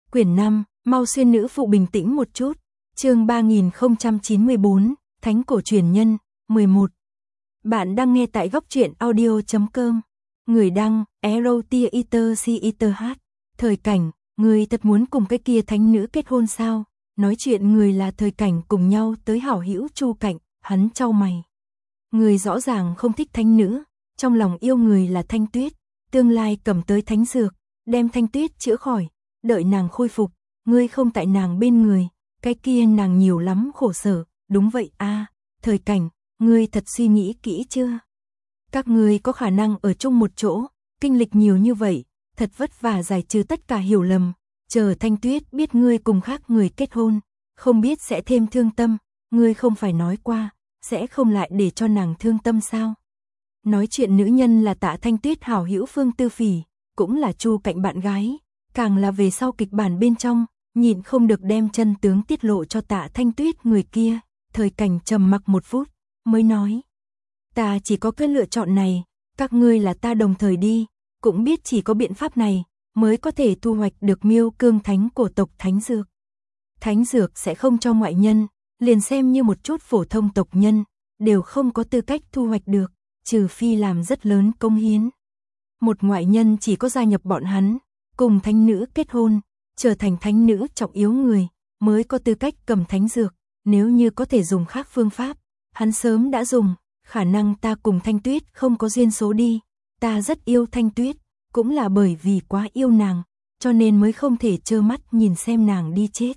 Quyển 5, mau xuyên nữ phụ bình tĩnh một chút. Chương 3094, Thánh cổ truyền nhân, 11. Bạn đang nghe tại góc truyện audio.com. Người đăng, Erotiater. Thời cảnh, người thật muốn cùng cái kia thánh nữ kết hôn sao? Nói chuyện người là Thời cảnh cùng nhau tới hảo hữu Chu Cạnh, hắn chau mày. Người rõ ràng không thích thánh nữ, trong lòng yêu người là Thanh Tuyết, tương lai cầm tới thánh dược, đem Thanh Tuyết chữa khỏi, đợi nàng khôi phục, ngươi không tại nàng bên người, cái kia nàng nhiều lắm khổ sở, đúng vậy a, Thời cảnh, ngươi thật suy nghĩ kỹ chưa? Các ngươi có khả năng ở chung một chỗ, kinh lịch nhiều như vậy, thật vất vả giải trừ tất cả hiểu lầm, chờ Thanh Tuyết biết ngươi cùng khác người kết hôn, không biết sẽ thêm thương tâm, ngươi không phải nói qua, sẽ không lại để cho nàng thương tâm sao? Nói chuyện nữ nhân là Tạ Thanh Tuyết hảo hữu Phương Tư Phỉ, cũng là Chu Cạnh bạn gái, càng là về sau kịch bản bên trong, nhịn không được đem chân tướng tiết lộ cho Tạ Thanh Tuyết người kia. Thời cảnh trầm mặc một phút, mới nói: ta chỉ có cái lựa chọn này, các ngươi là ta đồng thời đi, cũng biết chỉ có biện pháp này mới có thể thu hoạch được Miêu Cương Thánh cổ tộc thánh dược. Thánh dược sẽ không cho ngoại nhân, liền xem như một chút phổ thông tộc nhân đều không có tư cách thu hoạch được, trừ phi làm rất lớn công hiến. Một ngoại nhân chỉ có gia nhập bọn hắn, cùng thánh nữ kết hôn, trở thành thánh nữ trọng yếu người, mới có tư cách cầm thánh dược, nếu như có thể dùng khác phương pháp, hắn sớm đã dùng, khả năng ta cùng Thanh Tuyết không có duyên số đi, ta rất yêu Thanh Tuyết, cũng là bởi vì quá yêu nàng, cho nên mới không thể trơ mắt nhìn xem nàng đi chết.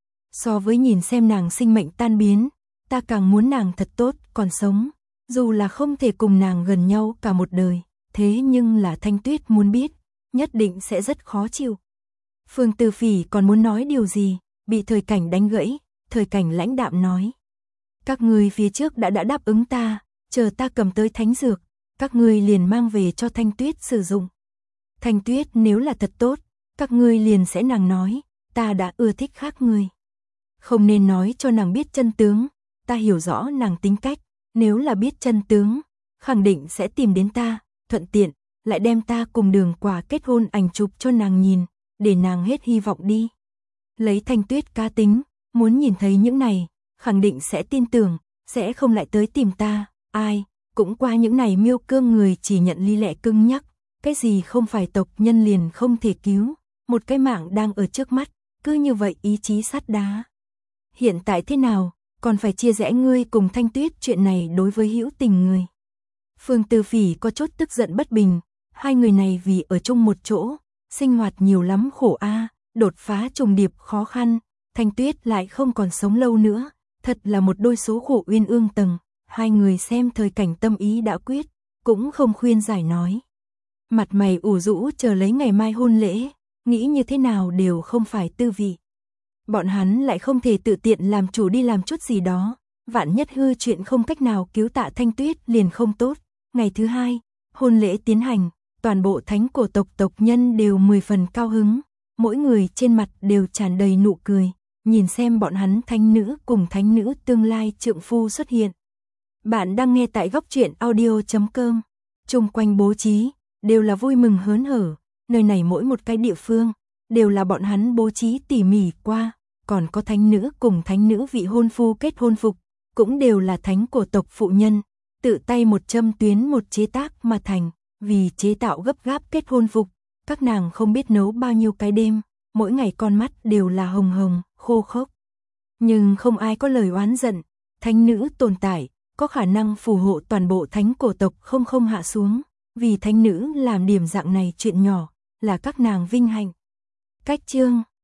So với nhìn xem nàng sinh mệnh tan biến, ta càng muốn nàng thật tốt, còn sống, dù là không thể cùng nàng gần nhau cả một đời, thế nhưng là Thanh Tuyết muốn biết, nhất định sẽ rất khó chịu. Phương Tư Phỉ còn muốn nói điều gì, bị Thời cảnh đánh gãy, Thời cảnh lãnh đạm nói: các ngươi phía trước đã đáp ứng ta, chờ ta cầm tới thánh dược, các ngươi liền mang về cho Thanh Tuyết sử dụng. Thanh Tuyết nếu là thật tốt, các ngươi liền sẽ nàng nói, ta đã ưa thích khác người. Không nên nói cho nàng biết chân tướng, ta hiểu rõ nàng tính cách, nếu là biết chân tướng, khẳng định sẽ tìm đến ta, thuận tiện, lại đem ta cùng Đường Quả kết hôn ảnh chụp cho nàng nhìn, để nàng hết hy vọng đi. Lấy Thanh Tuyết cá tính, muốn nhìn thấy những này, khẳng định sẽ tin tưởng, sẽ không lại tới tìm ta, ai, cũng qua những này Miêu Cương người chỉ nhận ly lệ cưng nhắc, cái gì không phải tộc nhân liền không thể cứu, một cái mạng đang ở trước mắt, cứ như vậy ý chí sắt đá. Hiện tại thế nào, còn phải chia rẽ ngươi cùng Thanh Tuyết chuyện này đối với hữu tình người. Phương Tư Phỉ có chút tức giận bất bình, hai người này vì ở chung một chỗ, sinh hoạt nhiều lắm khổ a, đột phá trùng điệp khó khăn, Thanh Tuyết lại không còn sống lâu nữa, thật là một đôi số khổ uyên ương tầng, hai người xem Thời cảnh tâm ý đã quyết, cũng không khuyên giải nói. Mặt mày ủ rũ chờ lấy ngày mai hôn lễ, nghĩ như thế nào đều không phải tư vị. Bọn hắn lại không thể tự tiện làm chủ đi làm chút gì đó, vạn nhất hư chuyện không cách nào cứu Tạ Thanh Tuyết liền không tốt. Ngày thứ hai, hôn lễ tiến hành, toàn bộ thánh cổ tộc tộc nhân đều 10 phần cao hứng, mỗi người trên mặt đều tràn đầy nụ cười, nhìn xem bọn hắn thánh nữ cùng thánh nữ tương lai trượng phu xuất hiện. Bạn đang nghe tại góc truyện audio.com, chung quanh bố trí, đều là vui mừng hớn hở, nơi này mỗi một cái địa phương, đều là bọn hắn bố trí tỉ mỉ qua, còn có thánh nữ cùng thánh nữ vị hôn phu kết hôn phục, cũng đều là thánh cổ tộc phụ nhân, tự tay một châm tuyến một chế tác mà thành, vì chế tạo gấp gáp kết hôn phục, các nàng không biết nấu bao nhiêu cái đêm, mỗi ngày con mắt đều là hồng hồng, khô khốc. Nhưng không ai có lời oán giận, thánh nữ tồn tại, có khả năng phù hộ toàn bộ thánh cổ tộc không hạ xuống, vì thánh nữ làm điểm dạng này chuyện nhỏ, là các nàng vinh hạnh. Cách chương